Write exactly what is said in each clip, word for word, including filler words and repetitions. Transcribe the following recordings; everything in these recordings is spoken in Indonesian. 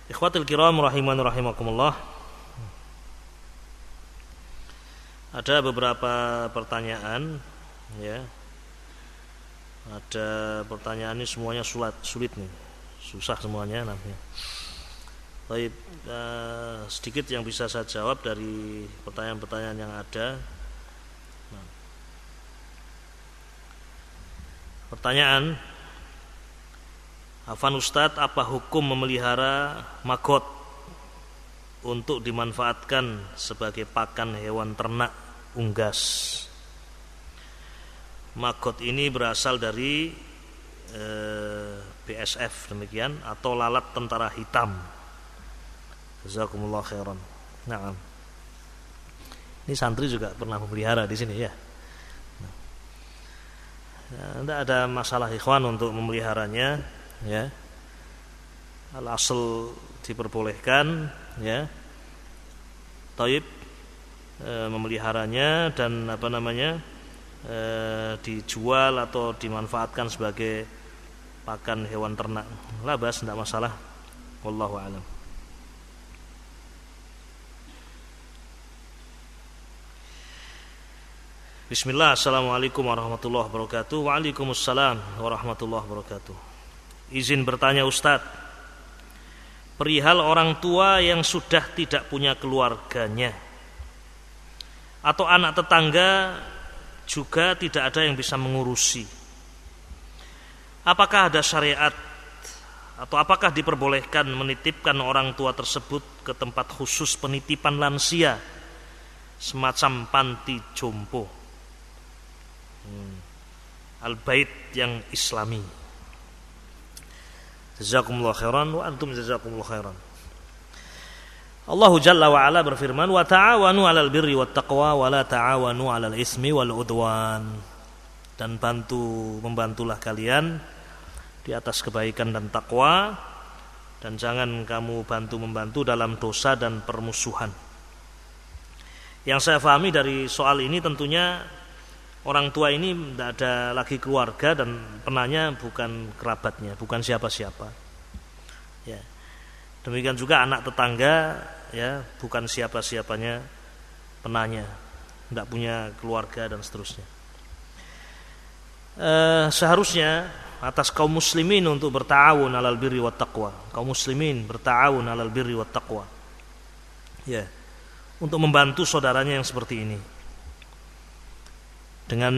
Ikhwatul kiram rahimani rahimakumullah. Ada beberapa pertanyaan ya. Ada pertanyaan ini semuanya sulit, sulit nih. Susah semuanya namanya. Baik, eh, sedikit yang bisa saya jawab dari pertanyaan-pertanyaan yang ada. Nah. Pertanyaan, Afan Ustadz, apa hukum memelihara magot untuk dimanfaatkan sebagai pakan hewan ternak unggas? Magot ini berasal dari eh, B S F demikian, atau lalat tentara hitam. Jazakumullah khairan. Nah, ini santri juga pernah memelihara di sini ya. Nah, tidak ada masalah ikhwan untuk memeliharanya ya. Al-asl diperbolehkan ya. Taib e, memeliharanya dan apa namanya e, dijual atau dimanfaatkan sebagai pakan hewan ternak. Labas, tidak masalah. Wallahu a'lam. Bismillah, assalamualaikum warahmatullahi wabarakatuh. Waalaikumsalam warahmatullahi wabarakatuh. Izin bertanya Ustadz, perihal orang tua yang sudah tidak punya keluarganya atau anak tetangga juga tidak ada yang bisa mengurusi, apakah ada syariat atau apakah diperbolehkan menitipkan orang tua tersebut ke tempat khusus penitipan lansia semacam panti jompo, hmm. Al-Bait yang islami? Jazakumullah khairan wa antum jazakumullah khairan. Allah Jalla wa Ala berfirman, wa ta'awanu 'alal birri wat taqwa wa la ta'awanu 'alal ismi wal udwan. Dan bantu membantulah kalian di atas kebaikan dan takwa, dan jangan kamu bantu membantu dalam dosa dan permusuhan. Yang saya pahami dari soal ini tentunya orang tua ini tidak ada lagi keluarga dan penanya bukan kerabatnya, bukan siapa-siapa. Ya. Demikian juga anak tetangga, ya, bukan siapa-siapanya penanya, tidak punya keluarga dan seterusnya. Eh, seharusnya atas kaum muslimin untuk berta'awun 'alal birri wat taqwa. Kaum muslimin berta'awun 'alal birri wat taqwa. Ya. Untuk membantu saudaranya yang seperti ini, dengan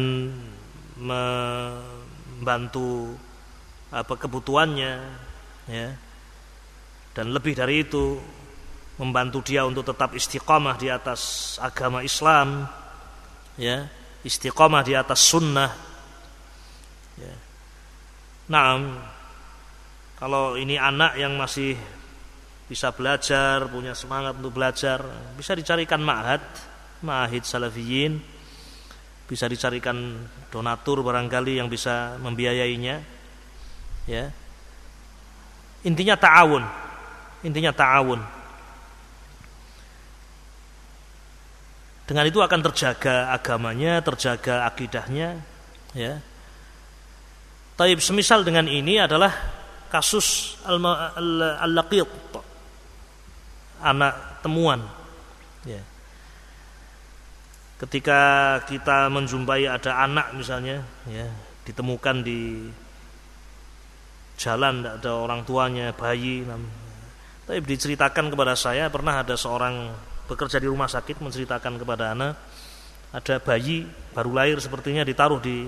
membantu apa kebutuhannya ya, dan lebih dari itu membantu dia untuk tetap istiqamah di atas agama Islam ya, istiqamah di atas sunnah ya. Nah, kalau ini anak yang masih bisa belajar, punya semangat untuk belajar, bisa dicarikan ma'had, ma'ahid salafiyin, bisa dicarikan donatur barangkali yang bisa membiayainya ya. Intinya ta'awun, intinya ta'awun. Dengan itu akan terjaga agamanya, terjaga akidahnya ya. Taib, semisal dengan ini adalah kasus al-laqit, anak temuan ya. Ketika kita menjumpai ada anak misalnya ya, ditemukan di jalan, tidak ada orang tuanya, bayi. Tapi diceritakan kepada saya, pernah ada seorang bekerja di rumah sakit menceritakan kepada anak, ada bayi baru lahir sepertinya ditaruh di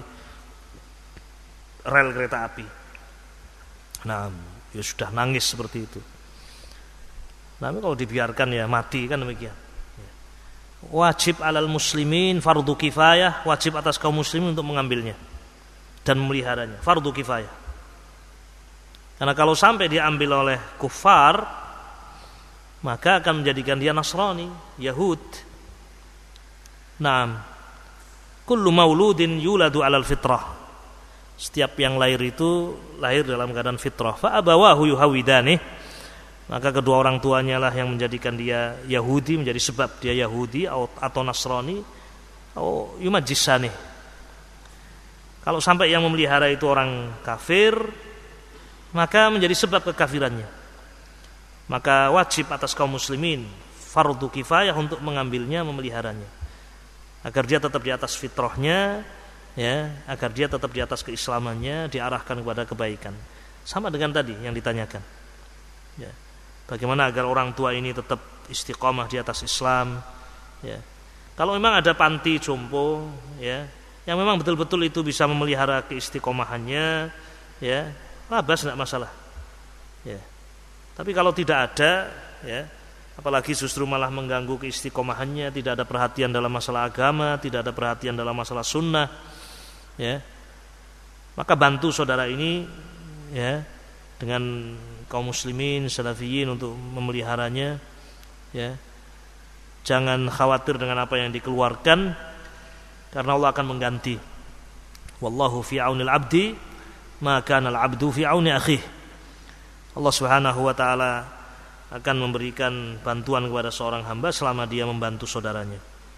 rel kereta api. Nah, ya sudah nangis seperti itu. Nah, kalau dibiarkan ya mati kan demikian. Wajib alal muslimin, fardu kifayah, wajib atas kaum muslimin untuk mengambilnya dan memeliharanya, fardu kifayah. Karena kalau sampai diambil oleh kufar, maka akan menjadikan dia Nasrani, Yahud. Naam, kullu mauludin yuladu alal fitrah. Setiap yang lahir itu lahir dalam keadaan fitrah. Fa abawahu yuhawidani, maka kedua orang tuanya lah yang menjadikan dia Yahudi, menjadi sebab dia Yahudi atau Nasrani atau yumajjisani. Kalau sampai yang memelihara itu orang kafir, maka menjadi sebab kekafirannya. maka wajib atas kaum muslimin, fardu kifayah untuk mengambilnya, memeliharanya, agar dia tetap di atas fitrahnya, ya, agar dia tetap di atas keislamannya, diarahkan kepada kebaikan. Sama dengan tadi yang ditanyakan, ya, bagaimana agar orang tua ini tetap istiqomah di atas Islam, ya. Kalau memang ada panti jompo, ya, yang memang betul-betul itu bisa memelihara keistiqomahannya, ya, labas tidak masalah, ya. Tapi kalau tidak ada, ya, apalagi justru malah mengganggu keistiqomahannya, tidak ada perhatian dalam masalah agama, tidak ada perhatian dalam masalah sunnah, ya, maka bantu saudara ini, ya, dengan kaum muslimin salafiyin untuk memeliharanya, ya. Jangan khawatir dengan apa yang dikeluarkan, karena Allah akan mengganti. Wallahu fi aunil abdi ma kana al abdu fi auni akhihi. Allah Subhanahu wa taala akan memberikan bantuan kepada seorang hamba selama dia membantu saudaranya.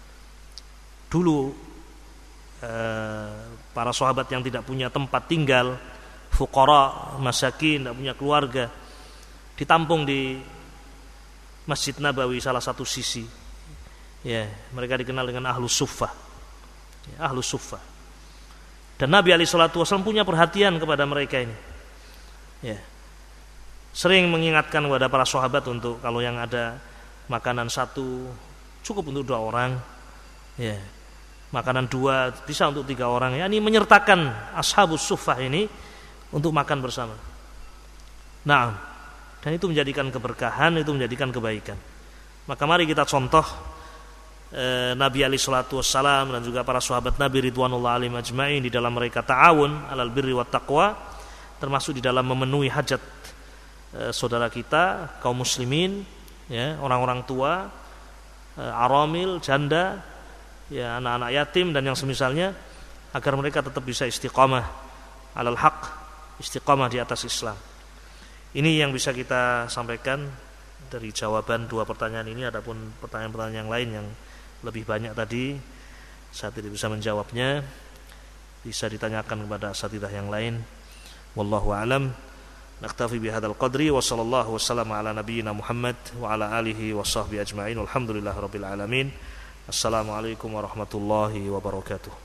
Dulu eh, para sahabat yang tidak punya tempat tinggal, fuqara, masakin, tidak punya keluarga, ditampung di Masjid Nabawi salah satu sisi. Ya, mereka dikenal dengan Ahlus Suffah. Ya, Ahlus Suffah. Dan Nabi alaihi salatu wasallam punya perhatian kepada mereka ini. Ya. Sering mengingatkan kepada para sahabat untuk kalau yang ada makanan satu cukup untuk dua orang, ya, makanan dua bisa untuk tiga orang. Ya, ini menyertakan ashabus suffah ini untuk makan bersama. Nah, dan itu menjadikan keberkahan, itu menjadikan kebaikan. Maka mari kita contoh eh, Nabi alaihi salatu wassalam dan juga para sahabat Nabi ridwanullah alaihim ajma'in di dalam mereka ta'awun alal birri wat taqwa, termasuk di dalam memenuhi hajat saudara kita, kaum muslimin, ya, orang-orang tua, aramil, janda, ya, anak-anak yatim dan yang semisalnya, agar mereka tetap bisa istiqamah alal haq, istiqamah di atas Islam. Ini yang bisa kita sampaikan dari jawaban dua pertanyaan ini. Adapun pertanyaan-pertanyaan yang lain yang lebih banyak tadi saya tidak bisa menjawabnya, bisa ditanyakan kepada asatidzah yang lain. Wallahu a'lam. Naktafi bihadzal qadri wa sallallahu wasallam ala nabiyyina Muhammad wa ala alihi wa sahbihi ajma'in. Walhamdulillahirabbil alamin. Assalamualaikum warahmatullahi wabarakatuh.